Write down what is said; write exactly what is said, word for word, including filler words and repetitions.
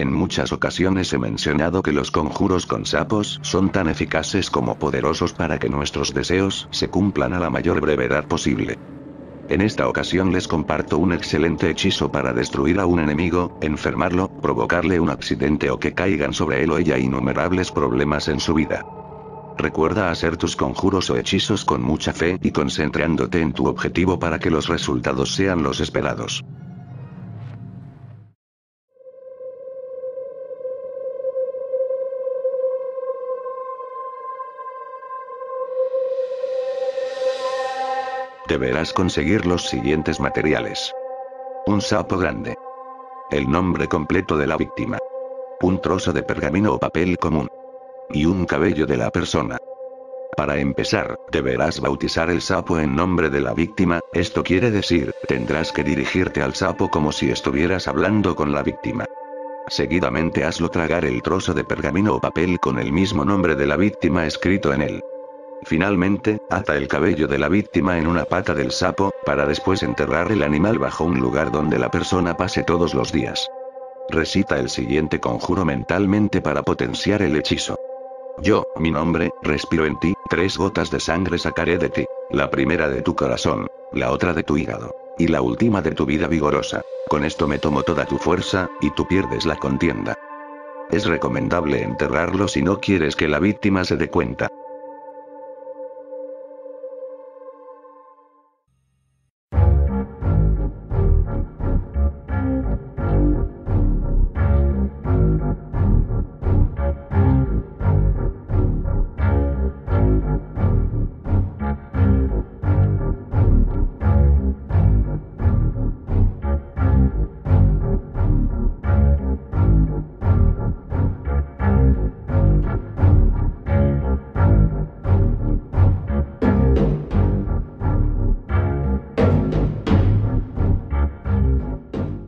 En muchas ocasiones he mencionado que los conjuros con sapos son tan eficaces como poderosos para que nuestros deseos se cumplan a la mayor brevedad posible. En esta ocasión les comparto un excelente hechizo para destruir a un enemigo, enfermarlo, provocarle un accidente o que caigan sobre él o ella innumerables problemas en su vida. Recuerda hacer tus conjuros o hechizos con mucha fe y concentrándote en tu objetivo para que los resultados sean los esperados. Deberás conseguir los siguientes materiales. Un sapo grande. El nombre completo de la víctima. Un trozo de pergamino o papel común. Y un cabello de la persona. Para empezar, deberás bautizar el sapo en nombre de la víctima, esto quiere decir, tendrás que dirigirte al sapo como si estuvieras hablando con la víctima. Seguidamente hazlo tragar el trozo de pergamino o papel con el mismo nombre de la víctima escrito en él. Finalmente, ata el cabello de la víctima en una pata del sapo, para después enterrar el animal bajo un lugar donde la persona pase todos los días. Recita el siguiente conjuro mentalmente para potenciar el hechizo. Yo, mi nombre, respiro en ti, tres gotas de sangre sacaré de ti, la primera de tu corazón, la otra de tu hígado, y la última de tu vida vigorosa. Con esto me tomo toda tu fuerza, y tú pierdes la contienda. Es recomendable enterrarlo si no quieres que la víctima se dé cuenta.